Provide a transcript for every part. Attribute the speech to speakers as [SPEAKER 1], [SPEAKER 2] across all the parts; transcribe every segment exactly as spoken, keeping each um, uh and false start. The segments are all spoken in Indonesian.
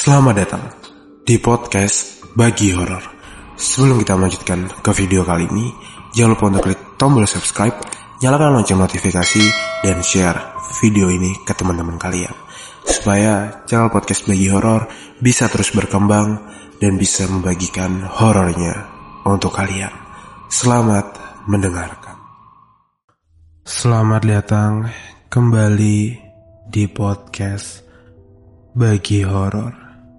[SPEAKER 1] Selamat datang di podcast Bagi Horor. Sebelum kita melanjutkan ke video kali ini, jangan lupa untuk klik tombol subscribe, nyalakan lonceng notifikasi, dan share video ini ke teman-teman kalian, supaya channel podcast Bagi Horor bisa terus berkembang dan bisa membagikan horornya untuk kalian. Selamat mendengarkan. Selamat datang kembali di podcast Bagi Horor.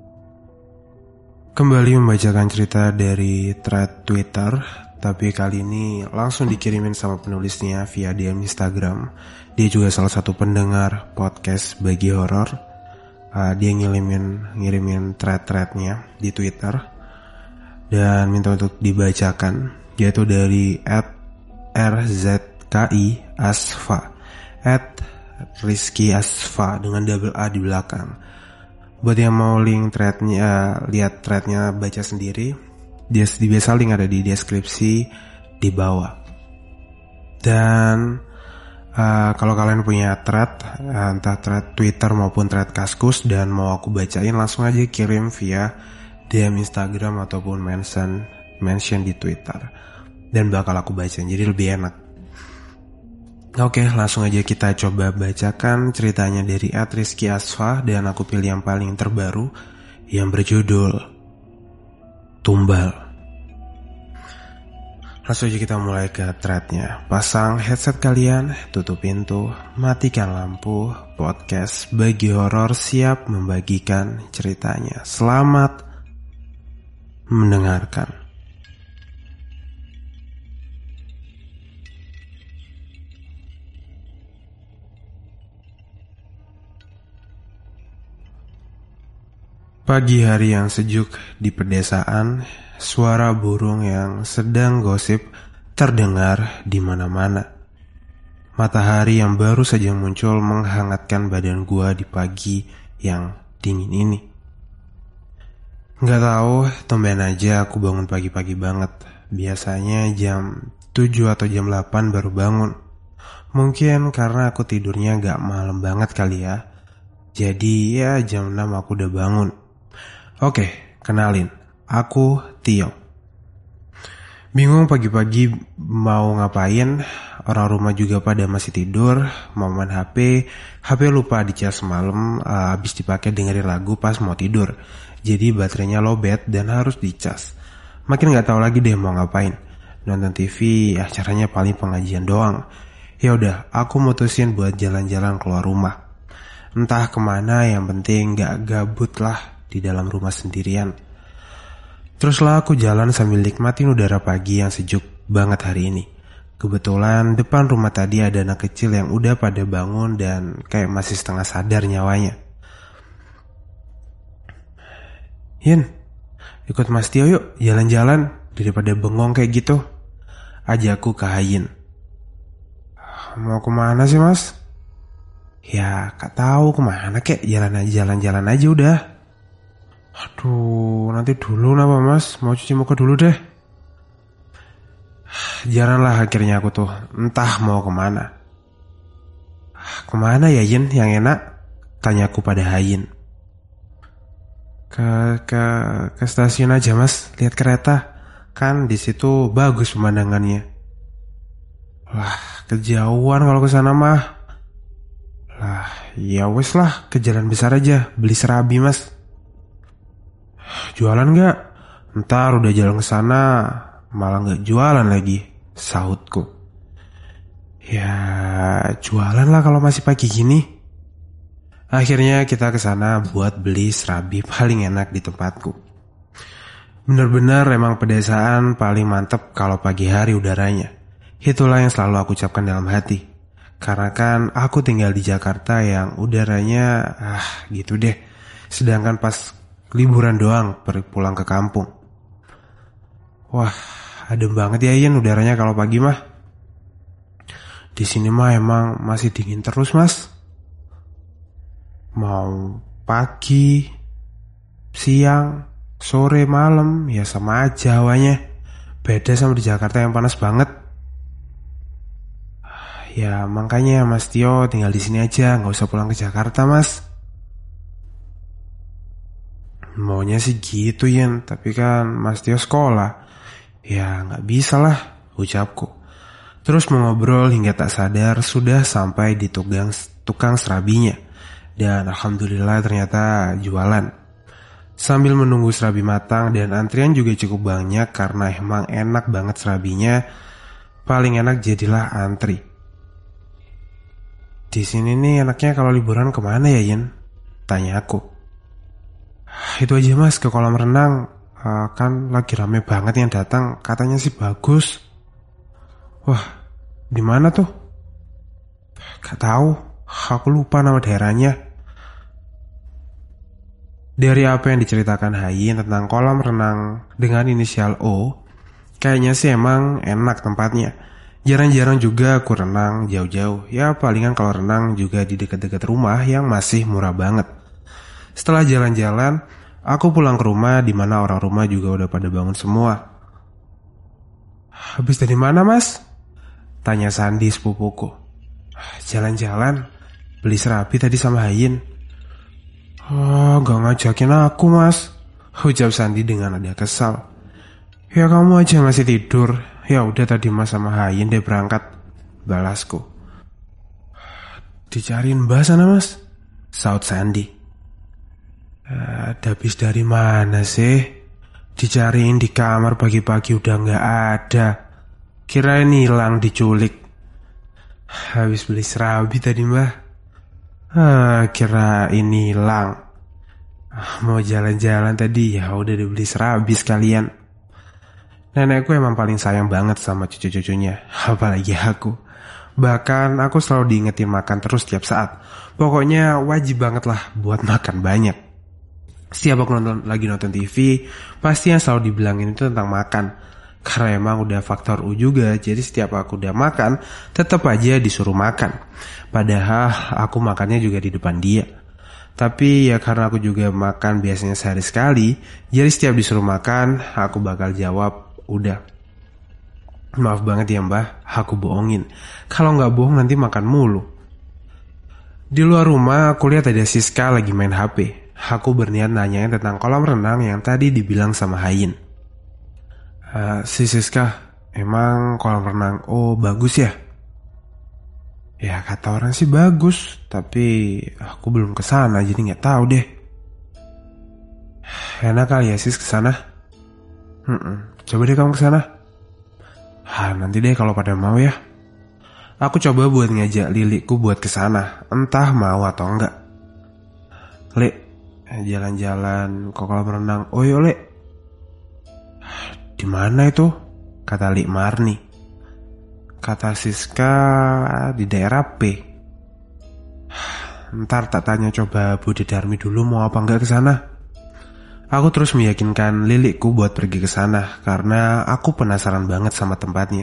[SPEAKER 1] Kembali membacakan cerita dari thread Twitter, tapi kali ini langsung dikirimin sama penulisnya via D M Instagram. Dia juga salah satu pendengar podcast Bagi Horor. uh, Dia ngirimin ngirimin thread-threadnya di Twitter dan minta untuk dibacakan, yaitu dari at R Z K I Asfa, at Rizky Asfa dengan double A di belakang. Buat yang mau link threadnya, lihat threadnya, baca sendiri, dia biasa link ada di deskripsi di bawah. Dan uh, kalau kalian punya thread, uh, entah thread Twitter maupun thread Kaskus dan mau aku bacain, langsung aja kirim via D M Instagram ataupun mention mention di Twitter, dan bakal aku bacain, jadi lebih enak. Oke, langsung aja kita coba bacakan ceritanya dari at Rizky Asfa, dan aku pilih yang paling terbaru yang berjudul Tumbal. Langsung aja kita mulai ke threadnya. Pasang headset kalian, tutup pintu, matikan lampu. Podcast Bagi Horor siap membagikan ceritanya. Selamat mendengarkan. Pagi hari yang sejuk di pedesaan, suara burung yang sedang gosip terdengar di mana-mana. Matahari yang baru saja muncul menghangatkan badan gua di pagi yang dingin ini. Gak tahu, tumben aja aku bangun pagi-pagi banget. Biasanya jam tujuh atau jam delapan baru bangun. Mungkin karena aku tidurnya gak malam banget kali ya. Jadi ya jam enam aku udah bangun. Oke, kenalin, aku Tio. Bingung pagi-pagi mau ngapain, orang rumah juga pada masih tidur, mau main H P, H P lupa dicas semalam, uh, habis dipakai dengerin lagu pas mau tidur. Jadi baterainya lowbat dan harus dicas. Makin gak tahu lagi deh mau ngapain. Nonton T V, ya caranya paling pengajian doang. Ya udah, aku mutusin buat jalan-jalan keluar rumah. Entah kemana, yang penting gak gabut lah di dalam rumah sendirian. Teruslah aku jalan sambil nikmatin udara pagi yang sejuk banget hari ini. Kebetulan depan rumah tadi ada anak kecil yang udah pada bangun dan kayak masih setengah sadar nyawanya. Yin, ikut Mas Tio yuk jalan-jalan, daripada bengong kayak gitu, ajakku ke Hayin. Mau kemana sih Mas? Ya gak tahu kemana kek, jalan aja, jalan-jalan aja udah. Aduh, nanti dulu napa Mas, mau cuci muka dulu deh. Jalanlah akhirnya aku tuh, entah mau kemana. Kemana ya Yin yang enak? Tanyaku pada Hayin. Ke ke ke stasiun aja Mas, lihat kereta. Kan di situ bagus pemandangannya. Lah, kejauhan kalau ke sana mah. Lah, ya wes lah, ke jalan besar aja, beli serabi Mas. Jualan gak? Ntar udah jalan ke sana malah gak jualan lagi, sahutku. Ya jualan lah kalau masih pagi gini. Akhirnya kita ke sana buat beli serabi paling enak di tempatku. Bener-bener emang pedesaan paling mantep kalau pagi hari udaranya. Itulah yang selalu aku ucapkan dalam hati. Karena kan aku tinggal di Jakarta yang udaranya ah gitu deh. Sedangkan pas liburan doang pulang ke kampung. Wah, adem banget ya Yin udaranya kalau pagi mah. Di sini mah emang masih dingin terus Mas. Mau pagi, siang, sore, malam, ya sama aja hawanya. Beda sama di Jakarta yang panas banget. Ya makanya Mas Tio tinggal di sini aja, nggak usah pulang ke Jakarta Mas. Maunya sih gitu Yen, tapi kan Mas Tio sekolah. Ya nggak bisa lah, ucapku. Terus mengobrol hingga tak sadar sudah sampai di tukang, tukang serabinya. Dan alhamdulillah ternyata jualan. Sambil menunggu serabi matang dan antrian juga cukup banyak karena emang enak banget serabinya. Paling enak jadilah antri. Di sini nih enaknya kalau liburan kemana ya Yen? Tanya aku. Itu aja Mas, ke kolam renang. uh, Kan lagi rame banget yang datang. Katanya sih bagus. Wah, di mana tuh? Gak tahu. Aku lupa nama daerahnya. Dari apa yang diceritakan Hayin tentang kolam renang dengan inisial O, kayaknya sih emang enak tempatnya. Jarang-jarang juga aku renang jauh-jauh. Ya palingan kalau renang juga di dekat-dekat rumah yang masih murah banget. Setelah jalan-jalan, aku pulang ke rumah di mana orang rumah juga udah pada bangun semua. Habis dari mana Mas? Tanya Sandi sepupuku. Jalan-jalan, beli serabi tadi sama Hayin. Oh, gak ngajakin aku Mas, ucap Sandi dengan nada kesal. Ya kamu aja masih tidur. Ya udah tadi Mas sama Hayin deh berangkat, balasku. Dicariin Mbak sana Mas, saut Sandi. Ada habis dari mana sih? Dicariin di kamar pagi-pagi udah gak ada. Kirain hilang diculik. Habis beli serabi tadi Mbah. Ah, kirain hilang. Ah, mau jalan-jalan tadi ya udah dibeli serabi sekalian. Nenekku emang paling sayang banget sama cucu-cucunya, apalagi aku. Bahkan aku selalu diingetin makan terus tiap saat. Pokoknya wajib banget lah buat makan banyak. Setiap aku nonton, lagi nonton T V, pasti yang selalu dibilangin itu tentang makan. Karena emang udah faktor U juga, jadi setiap aku udah makan, tetap aja disuruh makan. Padahal aku makannya juga di depan dia. Tapi ya karena aku juga makan biasanya sehari sekali, jadi setiap disuruh makan, aku bakal jawab, udah. Maaf banget ya Mbah, aku bohongin. Kalau nggak bohong nanti makan mulu. Di luar rumah aku lihat ada Siska lagi main H P. Aku berniat nanyain tentang kolam renang yang tadi dibilang sama Hayin. Uh, si Siska, emang kolam renang oh bagus ya? Ya kata orang sih bagus, tapi aku belum kesana jadi nggak tahu deh. Enak kali ya Sis kesana? Hmm, coba deh kamu kesana. Ah nanti deh kalau pada mau ya. Aku coba buat ngajak Liliku buat kesana, entah mau atau enggak. Lek, jalan-jalan ke kolam renang. Oh iya Lek. Di mana itu? Kata Lik Marni. Kata Siska di daerah P. Ntar tak tanya coba Budi Darmi dulu mau apa enggak ke sana. Aku terus meyakinkan Lilikku buat pergi ke sana karena aku penasaran banget sama tempatnya.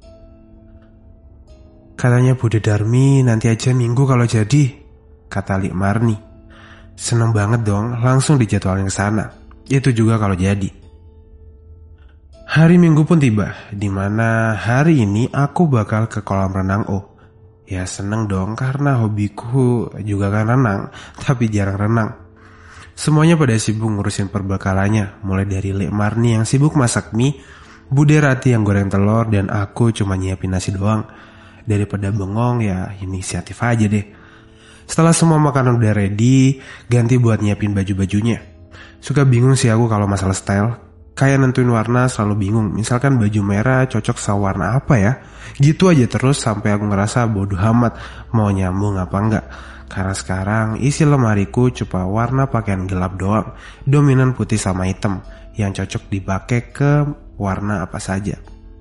[SPEAKER 1] Katanya Budi Darmi nanti aja minggu kalau jadi, kata Lik Marni. Seneng banget dong, langsung dijadwalin ke sana. Itu juga kalau jadi. Hari Minggu pun tiba, dimana hari ini aku bakal ke kolam renang O. Ya seneng dong karena hobiku juga kan renang, tapi jarang renang. Semuanya pada sibuk ngurusin perbekalannya, mulai dari Lik Marni yang sibuk masak mie, Bude Rati yang goreng telur, dan aku cuma nyiapin nasi doang. Daripada bengong ya inisiatif aja deh. Setelah semua makanan udah ready, ganti buat nyiapin baju-bajunya. Suka bingung sih aku kalau masalah style. Kayak nentuin warna selalu bingung. Misalkan baju merah cocok sama warna apa ya? Gitu aja terus sampai aku ngerasa bodoh amat mau nyambung apa enggak. Karena sekarang isi lemariku cuma warna pakaian gelap doang. Dominan putih sama hitam yang cocok dipakai ke warna apa saja.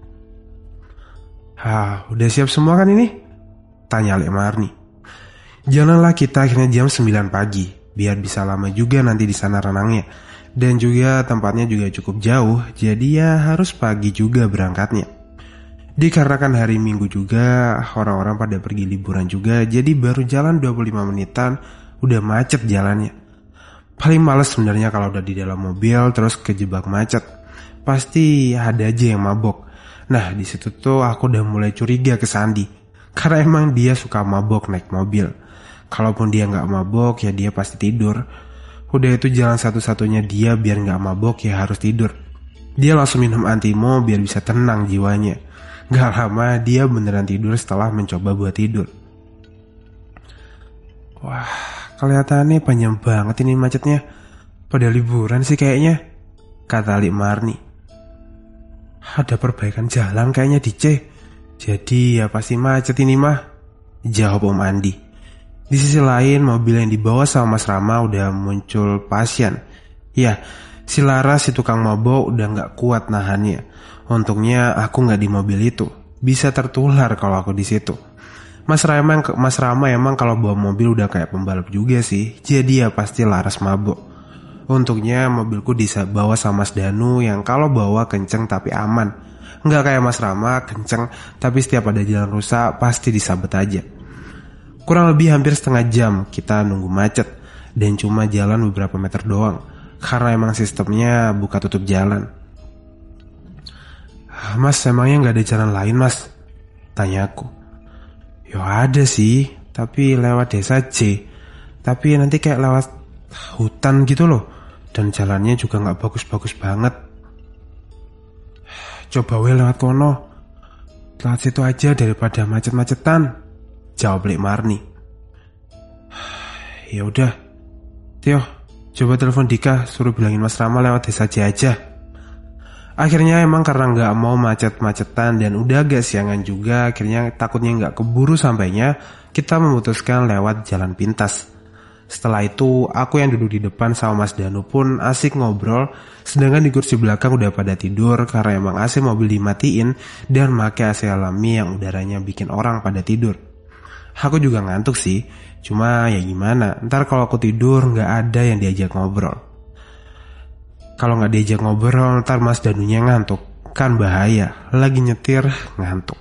[SPEAKER 1] Hah, udah siap semua kan ini? Tanya Lik Marni. Jalanlah kita akhirnya jam sembilan pagi, biar bisa lama juga nanti di sana renangnya. Dan juga tempatnya juga cukup jauh, jadi ya harus pagi juga berangkatnya. Dikarenakan hari Minggu juga, orang-orang pada pergi liburan juga, jadi baru jalan dua puluh lima menitan, udah macet jalannya. Paling males sebenarnya kalau udah di dalam mobil terus kejebak macet. Pasti ada aja yang mabok. Nah di situ tuh aku udah mulai curiga ke Sandi, karena emang dia suka mabok naik mobil. Kalaupun dia nggak mabok ya dia pasti tidur. Udah itu jalan satu-satunya dia biar gak mabok ya harus tidur. Dia langsung minum antimo biar bisa tenang jiwanya. Gak lama dia beneran tidur setelah mencoba buat tidur. Wah, kelihatannya panjang banget ini macetnya. Pada liburan sih kayaknya, kata Lik Marni. Ada perbaikan jalan kayaknya di C. Jadi ya pasti macet ini mah, jawab Om Andi. Di sisi lain, mobil yang dibawa sama Mas Rama udah muncul pasien. Ya, si Laras si tukang mabok udah gak kuat nahannya. Untungnya aku gak di mobil itu. Bisa tertular kalau aku di situ. Mas Rama, Mas Rama emang kalau bawa mobil udah kayak pembalap juga sih. Jadi ya pasti Laras mabok. Untungnya mobilku dibawa sama Mas Danu yang kalau bawa kenceng tapi aman. Gak kayak Mas Rama kenceng tapi setiap ada jalan rusak pasti disabet aja. Kurang lebih hampir setengah jam kita nunggu macet. Dan cuma jalan beberapa meter doang. Karena emang sistemnya buka tutup jalan. Mas, emangnya gak ada jalan lain mas? Tanya aku. Ya ada sih, tapi lewat desa C. Tapi nanti kayak lewat hutan gitu loh. Dan jalannya juga gak bagus-bagus banget. Coba we lewat kono. Lewat situ aja daripada macet-macetan, jawab Lik Marni. Ya udah, Tio, coba telepon Dika, suruh bilangin Mas Rama lewat desa C aja. Akhirnya emang karena gak mau macet-macetan dan udah agak siangan juga, akhirnya takutnya gak keburu sampainya, kita memutuskan lewat jalan pintas. Setelah itu, aku yang duduk di depan sama Mas Danu pun asik ngobrol, sedangkan di kursi belakang udah pada tidur karena emang A C mobil dimatiin dan make A C alami yang udaranya bikin orang pada tidur. Aku juga ngantuk sih, cuma ya gimana, ntar kalau aku tidur gak ada yang diajak ngobrol. Kalau gak diajak ngobrol, ntar Mas Danunya ngantuk, kan bahaya, lagi nyetir ngantuk.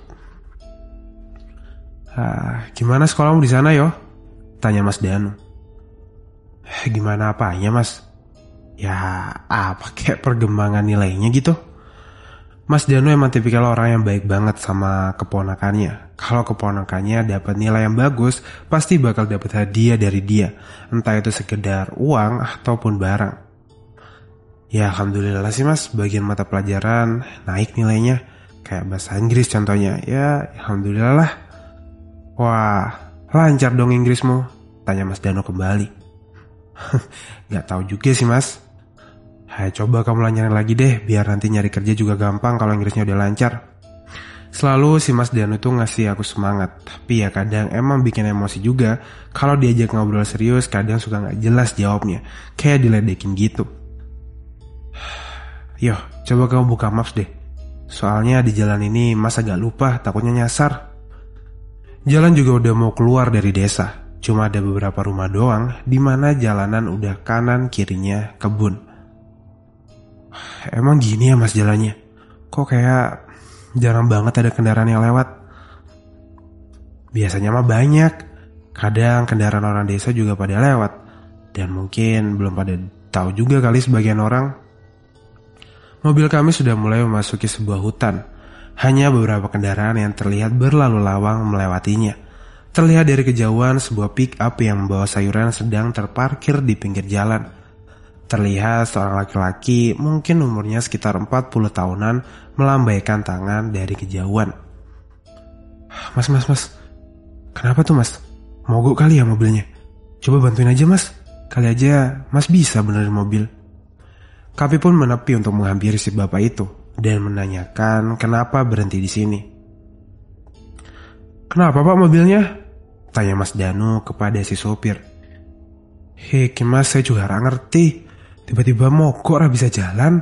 [SPEAKER 1] Ah, gimana sekolahmu di sana yo? Tanya Mas Danu. Gimana apanya mas? Ya apa kayak perkembangan nilainya gitu. Mas Danu emang tipikal orang yang baik banget sama keponakannya. Kalau keponakannya dapat nilai yang bagus, pasti bakal dapat hadiah dari dia. Entah itu sekedar uang ataupun barang. Ya alhamdulillah sih mas, bagian mata pelajaran naik nilainya. Kayak bahasa Inggris contohnya. Ya alhamdulillah lah. Wah, lancar dong Inggrismu? Tanya Mas Danu kembali. Gak tahu juga sih mas. Hai, coba kamu lancarin lagi deh, biar nanti nyari kerja juga gampang kalau Inggrisnya udah lancar. Selalu si Mas Danu tuh ngasih aku semangat. Tapi ya kadang emang bikin emosi juga. Kalau diajak ngobrol serius kadang suka gak jelas jawabnya, kayak diledekin gitu. Yo, coba kamu buka maps deh. Soalnya di jalan ini mas agak lupa, takutnya nyasar. Jalan juga udah mau keluar dari desa. Cuma ada beberapa rumah doang, di mana jalanan udah kanan kirinya kebun. Emang gini ya mas jalannya? Kok kayak jarang banget ada kendaraan yang lewat? Biasanya mah banyak. Kadang kendaraan orang desa juga pada lewat. Dan mungkin belum pada tahu juga kali sebagian orang. Mobil kami sudah mulai memasuki sebuah hutan. Hanya beberapa kendaraan yang terlihat berlalu lawang melewatinya. Terlihat dari kejauhan sebuah pick up yang membawa sayuran sedang terparkir di pinggir jalan. Terlihat seorang laki-laki mungkin umurnya sekitar empat puluh tahunan melambaikan tangan dari kejauhan. Mas, mas, mas. Kenapa tuh mas? Mogok kali ya mobilnya? Coba bantuin aja mas. Kali aja mas bisa benerin mobil. Kami pun menepi untuk menghampiri si bapak itu dan menanyakan kenapa berhenti di sini. Kenapa pak mobilnya? Tanya Mas Danu kepada si sopir. Hei mas, saya juga gak ngerti. Tiba-tiba mogok lah bisa jalan.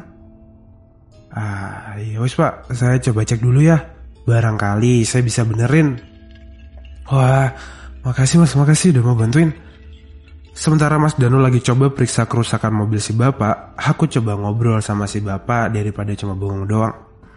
[SPEAKER 1] Ah ya wis pak, saya coba cek dulu ya. Barangkali saya bisa benerin. Wah, makasih mas, makasih udah mau bantuin. Sementara Mas Danu lagi coba periksa kerusakan mobil si bapak, aku coba ngobrol sama si bapak daripada cuma bengong doang.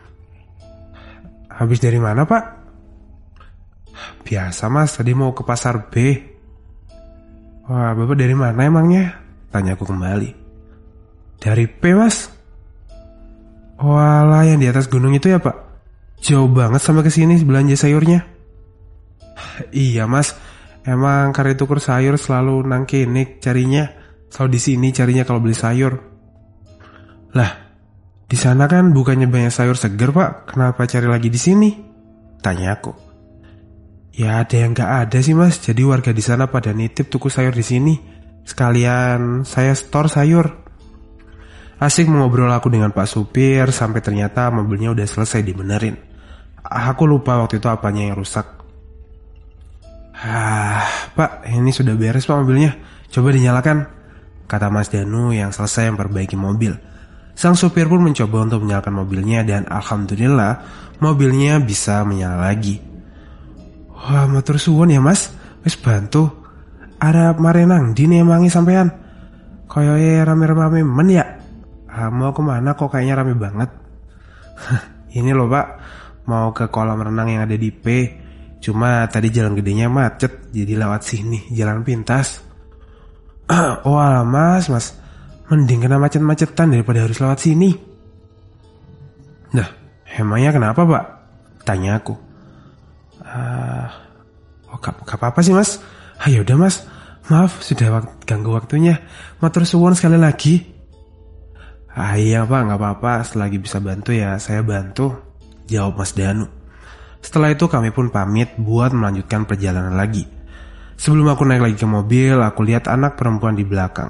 [SPEAKER 1] Habis dari mana pak? Biasa mas, tadi mau ke pasar B. Wah, bapak dari mana emangnya? Tanya aku kembali. Dari P mas. Walah, yang di atas gunung itu ya pak? Jauh banget sampai kesini belanja sayurnya. Iya mas, emang kari tukur sayur selalu nang kene carinya. Selalu di sini carinya kalau beli sayur. Lah, di sana kan bukannya banyak sayur seger Pak, kenapa cari lagi di sini? Tanya aku. Ya ada yang gak ada sih Mas, jadi warga di sana pada nitip tuku sayur di sini. Sekalian saya store sayur. Asik mengobrol aku dengan Pak supir sampai ternyata mobilnya udah selesai dibenerin. Aku lupa waktu itu apanya yang rusak. Ah, Pak, ini sudah beres Pak mobilnya. Coba dinyalakan, kata Mas Danu yang selesai memperbaiki mobil. Sang supir pun mencoba untuk menyalakan mobilnya dan alhamdulillah mobilnya bisa menyala lagi. Wah, matur suwun ya Mas, wis bantu. Arep mare nang ndi emangi sampean? Koyoke rame-rame men ya. Ah, mau kemana kok kayaknya rame banget? Ini loh Pak, mau ke kolam renang yang ada di P. Cuma tadi jalan gedenya macet, jadi lewat sini, jalan pintas. Oh alah Mas, Mas, mending kena macet-macetan daripada harus lewat sini. Nah, emangnya kenapa Pak? Tanya aku. Ah, oh gak, gak apa-apa sih Mas. Ah yaudah Mas, maaf sudah wak- ganggu waktunya. Matur suwun sekali lagi. Ah iya Pak, gak apa-apa, selagi bisa bantu ya saya bantu, jawab Mas Danu. Setelah itu kami pun pamit buat melanjutkan perjalanan lagi. Sebelum aku naik lagi ke mobil, aku lihat anak perempuan di belakang.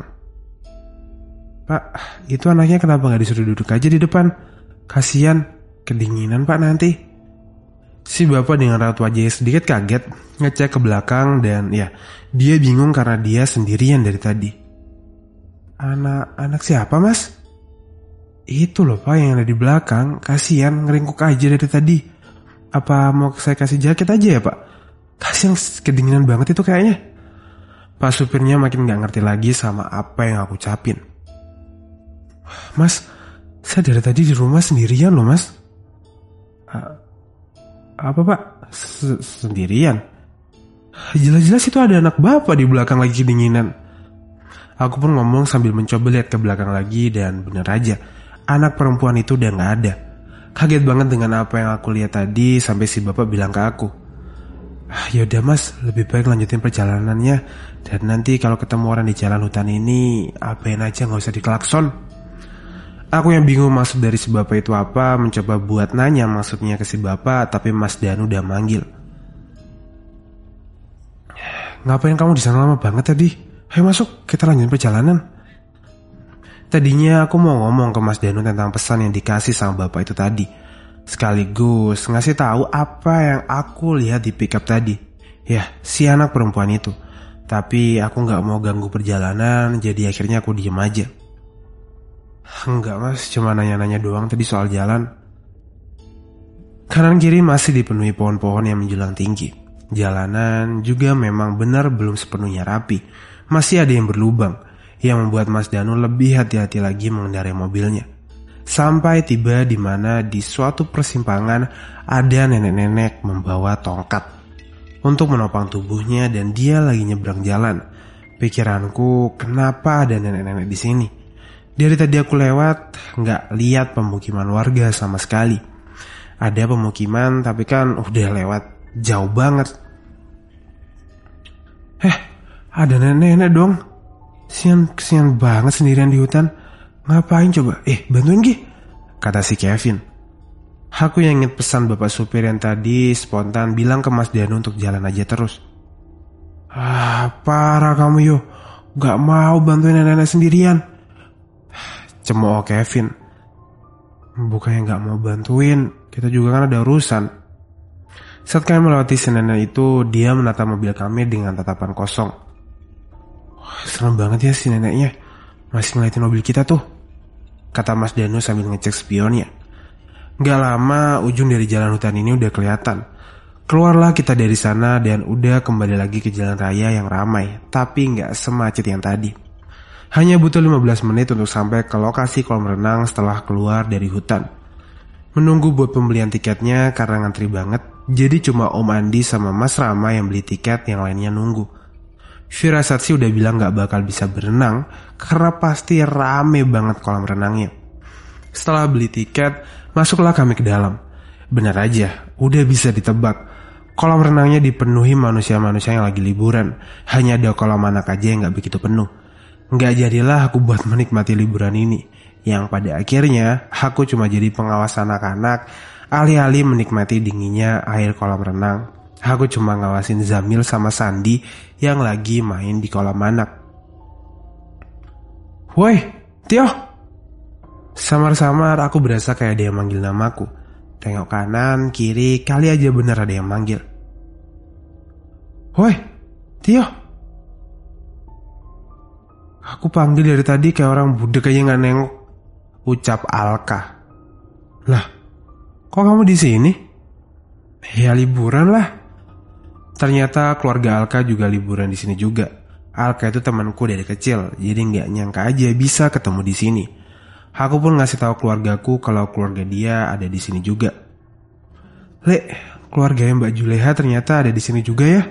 [SPEAKER 1] Pak, itu anaknya kenapa gak disuruh duduk aja di depan? Kasian, kedinginan Pak nanti. Si bapak dengan raut wajahnya sedikit kaget, ngecek ke belakang dan ya, dia bingung karena dia sendirian dari tadi. Anak-anak siapa Mas? Itu loh Pak yang ada di belakang, kasian ngeringkuk aja dari tadi. Apa mau saya kasih jaket aja ya Pak? Kasian kedinginan banget itu kayaknya. Pak supirnya makin gak ngerti lagi sama apa yang aku ucapin. Mas, saya dari tadi di rumah sendirian loh Mas. Uh, apa Pak? S- sendirian? Jelas-jelas itu ada anak bapak di belakang lagi kedinginan. Aku pun ngomong sambil mencoba lihat ke belakang lagi dan bener aja, anak perempuan itu udah gak ada. Kaget banget dengan apa yang aku lihat tadi sampai si bapak bilang ke aku, ah, yaudah Mas, lebih baik lanjutin perjalanannya. Dan nanti kalau ketemu orang di jalan hutan ini, apain aja gak usah diklakson. Aku yang bingung maksud dari si bapak itu apa, mencoba buat nanya maksudnya ke si bapak, tapi Mas Danu udah manggil. Ngapain kamu di sana lama banget tadi? Ayo masuk, kita lanjutin perjalanan. Tadinya aku mau ngomong ke Mas Danu tentang pesan yang dikasih sama bapak itu tadi, sekaligus ngasih tahu apa yang aku lihat di pickup tadi. Ya, si anak perempuan itu. Tapi aku gak mau ganggu perjalanan, jadi akhirnya aku diem aja. Enggak Mas, cuma nanya-nanya doang tadi soal jalan. Kanan kiri masih dipenuhi pohon-pohon yang menjulang tinggi. Jalanan juga memang benar belum sepenuhnya rapi. Masih ada yang berlubang, yang membuat Mas Danu lebih hati-hati lagi mengendarai mobilnya. Sampai tiba di mana di suatu persimpangan ada nenek-nenek membawa tongkat untuk menopang tubuhnya dan dia lagi nyebrang jalan. Pikiranku, kenapa ada nenek-nenek di sini? Dari tadi aku lewat nggak lihat pemukiman warga sama sekali. Ada pemukiman tapi kan udah lewat jauh banget. Eh, ada nenek-nenek dong. Sian, kesian banget sendirian di hutan. Ngapain coba? Eh, bantuin Gi, kata si Kevin. Aku yang inget pesan bapak supir yang tadi spontan bilang ke Mas Danu untuk jalan aja terus. Ah, parah kamu yo. Gak mau bantuin nenek-nenek sendirian, cemooh Kevin. Bukannya gak mau bantuin, kita juga kan ada urusan. Saat kami melewati si nenek itu, dia menatap mobil kami dengan tatapan kosong. Wah, serem banget ya si neneknya, masih ngeliatin mobil kita tuh, kata Mas Danu sambil ngecek spionnya. Gak lama ujung dari jalan hutan ini udah kelihatan. Keluarlah kita dari sana dan udah kembali lagi ke jalan raya yang ramai, tapi gak semacet yang tadi. Hanya butuh lima belas menit untuk sampai ke lokasi kolam renang setelah keluar dari hutan. Menunggu buat pembelian tiketnya karena ngantri banget, jadi cuma Om Andi sama Mas Rama yang beli tiket, yang lainnya nunggu. Firasat sih udah bilang gak bakal bisa berenang karena pasti rame banget kolam renangnya. Setelah beli tiket, masuklah kami ke dalam. Benar aja, udah bisa ditebak. Kolam renangnya dipenuhi manusia-manusia yang lagi liburan. Hanya ada kolam anak aja yang gak begitu penuh. Nggak jadilah aku buat menikmati liburan ini, yang pada akhirnya aku cuma jadi pengawas anak-anak. Alih-alih menikmati dinginnya air kolam renang, aku cuma ngawasin Zamil sama Sandi yang lagi main di kolam anak. Woi, Tio! Samar-samar aku berasa kayak ada yang manggil namaku. Tengok kanan, kiri, kali aja bener ada yang manggil. Woi, Tio! Aku panggil dari tadi kayak orang budek aja gak nengok. Ucap Alka. Lah, kok kamu di sini? Ya liburan lah. Ternyata keluarga Alka juga liburan di sini juga. Alka itu temanku dari kecil, jadi nggak nyangka aja bisa ketemu di sini. Aku pun ngasih tahu keluargaku kalau keluarga dia ada di sini juga. Lek, keluarga Mbak Juleha ternyata ada di sini juga ya?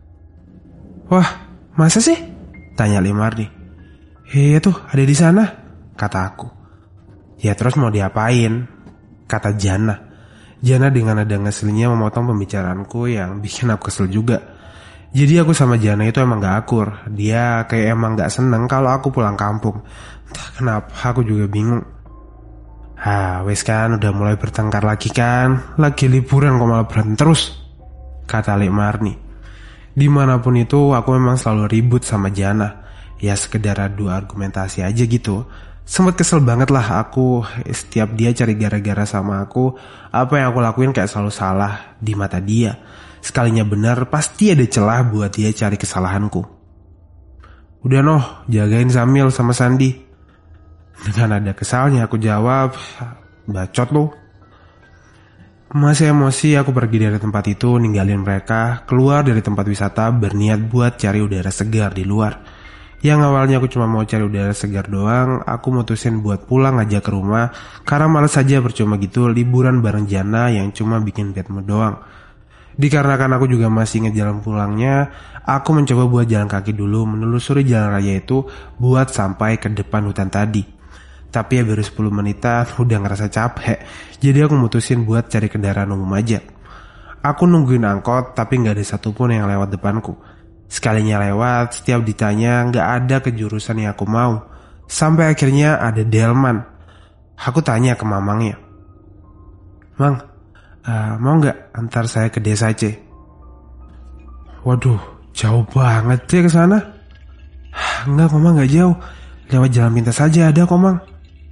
[SPEAKER 1] Wah, masa sih? Tanya Lemardi. Iya tuh, ada di sana, kata aku. Ya terus mau diapain? Kata Jana. Jana dengan nada ngeselnya memotong pembicaraanku yang bikin aku kesel juga. Jadi aku sama Jana itu emang gak akur. Dia kayak emang gak seneng kalau aku pulang kampung. Entah kenapa, aku juga bingung. Ah, wes kan udah mulai bertengkar lagi kan. Lagi liburan kok malah berantem terus, kata Lek Marni. Dimanapun itu aku memang selalu ribut sama Jana. Ya sekedar adu argumentasi aja gitu. Sempet kesel banget lah aku setiap dia cari gara-gara sama aku. Apa yang aku lakuin kayak selalu salah di mata dia. Sekalinya benar pasti ada celah buat dia cari kesalahanku. Udah noh, jagain Zamil sama Sandi. Dengan ada kesalnya aku jawab, bacot lo. Masih emosi aku pergi dari tempat itu, ninggalin mereka, keluar dari tempat wisata berniat buat cari udara segar di luar. Yang awalnya aku cuma mau cari udara segar doang, aku mutusin buat pulang aja ke rumah karena malas saja percuma gitu liburan bareng Jana yang cuma bikin bad mood doang. Dikarenakan aku juga masih ingat jalan pulangnya, aku mencoba buat jalan kaki dulu menelusuri jalan raya itu buat sampai ke depan hutan tadi. Tapi ya baru sepuluh menitan udah ngerasa capek, jadi aku mutusin buat cari kendaraan umum aja. Aku nungguin angkot tapi gak ada satupun yang lewat depanku. Sekalinya lewat, setiap ditanya gak ada kejurusan yang aku mau. Sampai akhirnya ada delman. Aku tanya ke mamangnya, Mang, uh, mau gak antar saya ke desa C? Waduh, jauh banget deh ke sana. Enggak kok Mang, gak jauh. Lewat jalan pintas saja ada kok Mang.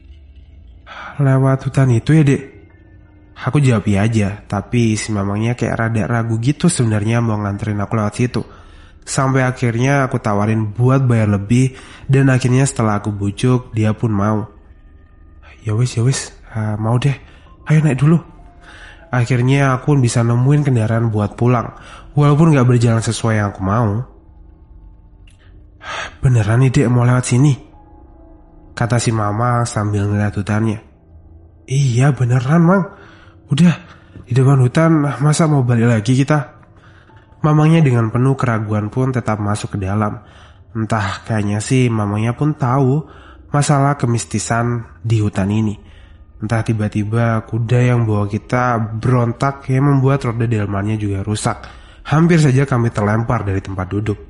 [SPEAKER 1] Lewat hutan itu ya dek? Aku jawab iya aja, tapi si mamangnya kayak rada ragu gitu sebenarnya mau nganterin aku lewat situ. Sampai akhirnya aku tawarin buat bayar lebih, dan akhirnya setelah aku bujuk dia pun mau. Ya wis ya wis, uh, mau deh, ayo naik dulu. Akhirnya aku pun bisa nemuin kendaraan buat pulang, walaupun gak berjalan sesuai yang aku mau. Beneran nih dek mau lewat sini? Kata si mama sambil ngeliat hutannya. Iya beneran Mang, udah di depan hutan, masa mau balik lagi kita? Mamangnya dengan penuh keraguan pun tetap masuk ke dalam. Entah kayaknya sih mamangnya pun tahu masalah kemistisan di hutan ini. Entah tiba-tiba kuda yang bawa kita berontak yang membuat roda delmannya juga rusak. Hampir saja kami terlempar dari tempat duduk.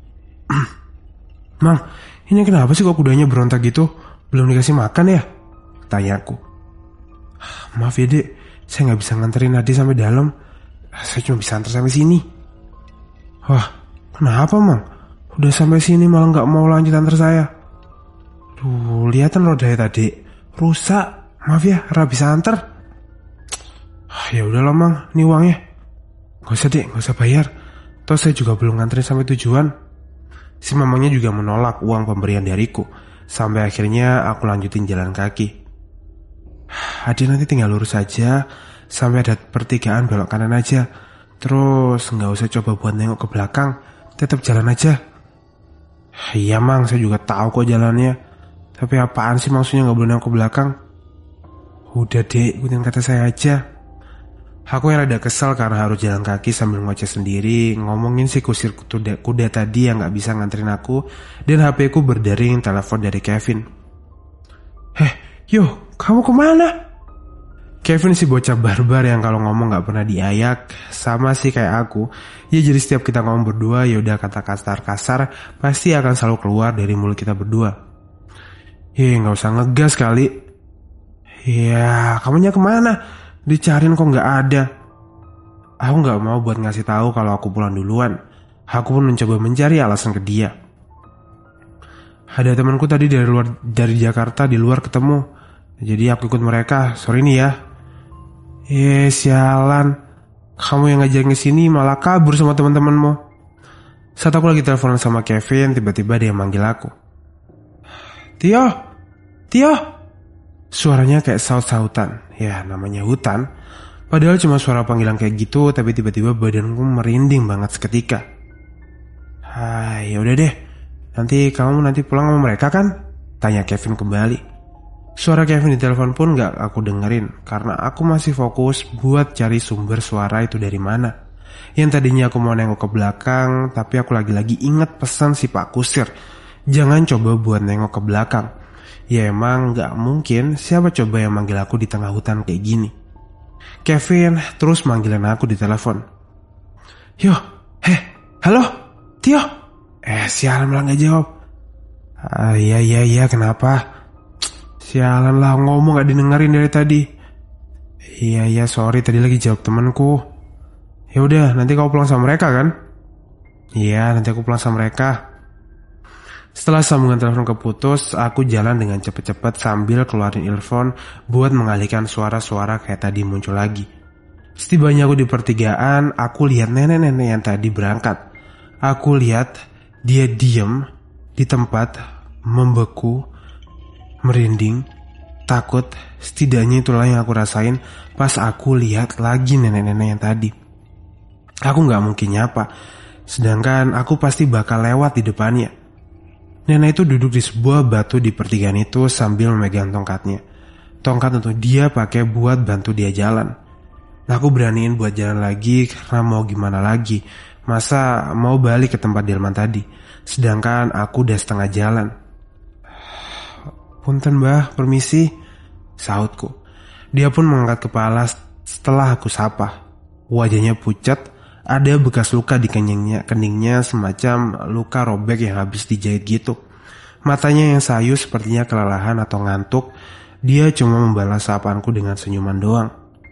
[SPEAKER 1] Mang, ini kenapa sih kok kudanya berontak gitu? Belum dikasih makan ya? Tanyaku. Maaf ya dek, saya gak bisa nganterin Adi sampai dalam. Saya cuma bisa antar sampai sini. Wah, kenapa Mang? Udah sampai sini malah gak mau lanjut antar saya. Duh, lihatan rodanya tadi rusak. Maaf ya, Ra bisa antar. Ya udahlah Mang, ini uangnya. Gak usah dek, gak usah bayar. Toh saya juga belum nganterin sampai tujuan. Si mamanya juga menolak uang pemberian dariku. Sampai akhirnya aku lanjutin jalan kaki. Adi nanti tinggal lurus aja sampai ada pertigaan belok kanan aja. Terus gak usah coba buat nengok ke belakang, tetap jalan aja. Iya Mang, saya juga tahu kok jalannya. Tapi apaan sih maksudnya gak boleh nengok ke belakang? Udah dek, ikutin kata saya aja. Aku yang rada kesal karena harus jalan kaki sambil ngoceh sendiri, ngomongin si kusir kuda, kuda tadi yang gak bisa nganterin aku, dan H P ku berdering telepon dari Kevin. Heh, yo, kamu kemana? Kevin si bocah barbar yang kalau ngomong gak pernah diayak, sama sih kayak aku. Ya jadi setiap kita ngomong berdua, ya udah kata kasar-kasar pasti akan selalu keluar dari mulut kita berdua. Hei, gak usah ngegas kali. Ya, kamunya kemana? Dicariin kok gak ada. Aku gak mau buat ngasih tahu kalau aku pulang duluan. Aku pun mencoba mencari alasan ke dia. Ada temanku tadi dari luar dari Jakarta di luar ketemu. Jadi aku ikut mereka. Sorry nih ya. Eh, sialan. Kamu yang ngajarin ke sini malah kabur sama teman-temanmu. Saat aku lagi teleponan sama Kevin, tiba-tiba dia manggil aku. Tio, Tio. Suaranya kayak saut-sautan. Ya, namanya hutan. Padahal cuma suara panggilan kayak gitu, tapi tiba-tiba badanku merinding banget seketika. Hai, yaudah deh. Nanti kamu nanti pulang sama mereka kan? Tanya Kevin kembali. Suara Kevin di telepon pun gak aku dengerin, karena aku masih fokus buat cari sumber suara itu dari mana. Yang tadinya aku mau nengok ke belakang, tapi aku lagi-lagi inget pesan si Pak Kusir. Jangan coba buat nengok ke belakang. Ya emang gak mungkin, siapa coba yang manggil aku di tengah hutan kayak gini. Kevin terus manggilin aku di telepon. Yo, heh, halo, Tio. Eh, sialan malah gak jawab. Ah, iya, iya, iya, kenapa? Sialan lah, ngomong gak didengerin dari tadi. Iya, iya, sorry, tadi lagi jawab temanku. Ya udah, nanti kau pulang sama mereka kan? Iya, nanti aku pulang sama mereka. Setelah sambungan telepon keputus, aku jalan dengan cepet-cepet sambil keluarin earphone buat mengalihkan suara-suara kayak tadi muncul lagi. Setibanya aku di pertigaan, aku lihat nenek-nenek yang tadi berangkat. Aku lihat dia diem di tempat, membeku, merinding, takut. Setidaknya itulah yang aku rasain pas aku lihat lagi nenek-nenek yang tadi. Aku gak mungkin nyapa, sedangkan aku pasti bakal lewat di depannya. Nenek itu duduk di sebuah batu di pertigaan itu sambil memegang tongkatnya. Tongkat untuk dia pakai buat bantu dia jalan. Nah, aku beraniin buat jalan lagi karena mau gimana lagi. Masa mau balik ke tempat delman tadi, sedangkan aku udah setengah jalan. Punten mbah, permisi, sautku. Dia pun mengangkat kepala setelah aku sapa. Wajahnya pucat, ada bekas luka di keningnya, keningnya semacam luka robek yang habis dijahit gitu. Matanya yang sayu sepertinya kelelahan atau ngantuk. Dia cuma membalas sapaanku dengan senyuman doang.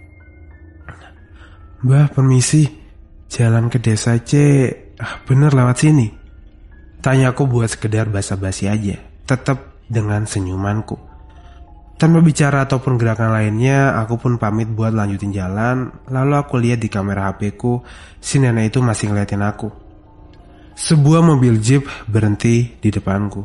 [SPEAKER 1] Mbah, permisi, jalan ke desa C ah, bener lewat sini? Tanya aku buat sekedar basa-basi aja, tetap dengan senyumanku. Tanpa bicara ataupun gerakan lainnya, aku pun pamit buat lanjutin jalan. Lalu aku lihat di kamera H P ku, si nenek itu masih ngeliatin aku. Sebuah mobil jeep berhenti di depanku.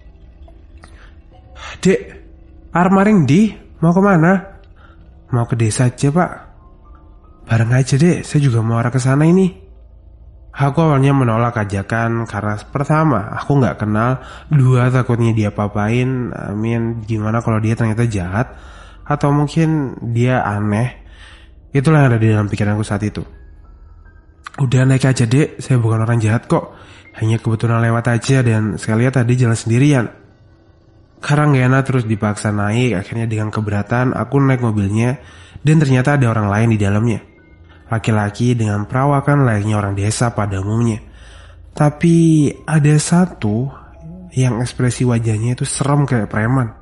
[SPEAKER 1] Dek, armaring di, mau kemana? Mau ke desa aja pak. Bareng aja dek, saya juga mau arah ke sana ini. Aku awalnya menolak ajakan karena pertama aku gak kenal, dua takutnya dia papain, amin gimana kalau dia ternyata jahat, atau mungkin dia aneh. Itulah yang ada di dalam pikiranku saat itu. Udah naik aja dek, saya bukan orang jahat kok, hanya kebetulan lewat aja dan sekalian tadi jalan sendirian. Karena gak enak terus dipaksa naik, akhirnya dengan keberatan aku naik mobilnya dan ternyata ada orang lain di dalamnya. Laki-laki dengan perawakan layaknya orang desa pada umumnya. Tapi ada satu yang ekspresi wajahnya itu serem kayak preman.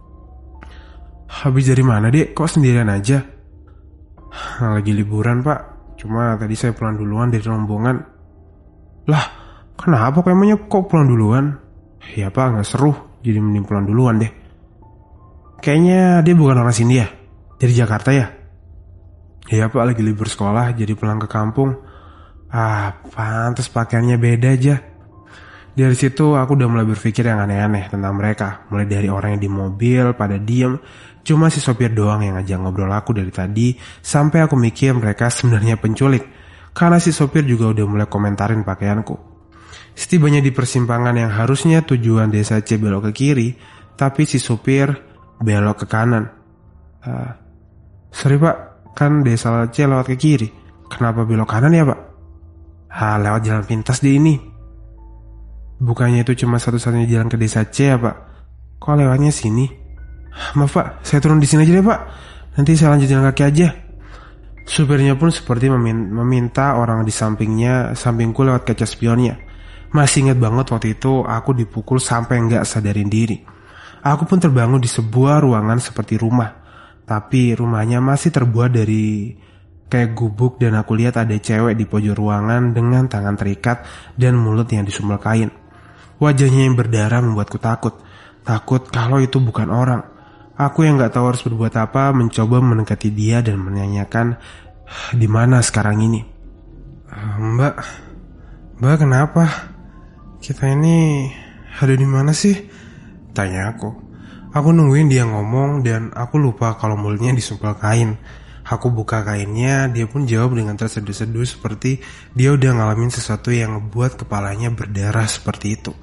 [SPEAKER 1] Habis dari mana dek? Kok sendirian aja? Lagi liburan pak. Cuma tadi saya pulang duluan dari rombongan. Lah, kenapa kok emangnya kok pulang duluan? Ya pak, gak seru. Jadi mending pulang duluan deh. Kayaknya dia bukan orang sini ya? Dari Jakarta ya? Ya pak, lagi libur sekolah jadi pulang ke kampung. Ah, pantes pakaiannya beda aja. Dari situ aku udah mulai berpikir yang aneh-aneh tentang mereka. Mulai dari orang yang di mobil pada diem, cuma si sopir doang yang ngajak ngobrol aku dari tadi. Sampai aku mikir mereka sebenarnya penculik, karena si sopir juga udah mulai komentarin pakaianku. Setibanya di persimpangan yang harusnya tujuan desa C belok ke kiri, tapi si sopir belok ke kanan. uh, Sorry pak, kan desa C lewat ke kiri. Kenapa belok kanan ya pak? Ah, lewat jalan pintas di ini. Bukannya itu cuma satu-satunya jalan ke desa C ya pak? Kok lewatnya sini? Maaf pak, saya turun di sini aja deh pak. nanti saya lanjut jalan kaki aja. Supirnya pun seperti meminta orang di sampingnya, sampingku lewat kaca spionnya. Masih ingat banget waktu itu aku dipukul sampai nggak sadarin diri. Aku pun terbangun di sebuah ruangan seperti rumah, tapi rumahnya masih terbuat dari kayak gubuk dan aku lihat ada cewek di pojok ruangan dengan tangan terikat dan mulut yang disumpel kain. Wajahnya yang berdarah membuatku takut. Takut kalau itu bukan orang. Aku yang gak tahu harus berbuat apa mencoba mendekati dia dan menanyakan di mana sekarang ini. Mbak, Mbak kenapa? Kita ini ada di mana sih? Tanya aku. Aku nungguin dia ngomong dan aku lupa kalau mulutnya disumpel kain. Aku buka kainnya, dia pun jawab dengan terseduh-seduh seperti dia udah ngalamin sesuatu yang ngebuat kepalanya berdarah seperti itu.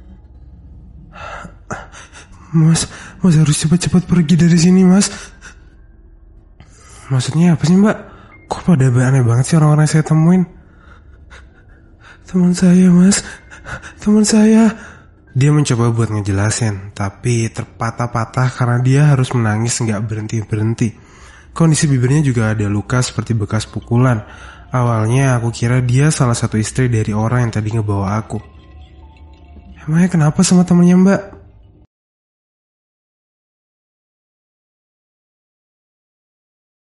[SPEAKER 1] Mas, mas harus cepat-cepat pergi dari sini, mas. Maksudnya apa sih, mbak? Kok pada aneh banget sih orang-orang yang saya temuin? Teman saya, mas. Teman saya. Dia mencoba buat ngejelasin, tapi terpatah-patah karena dia harus menangis gak berhenti-berhenti. Kondisi bibirnya juga ada luka seperti bekas pukulan. Awalnya aku kira dia salah satu istri dari orang yang tadi ngebawa aku. Emangnya kenapa sama temannya, mbak?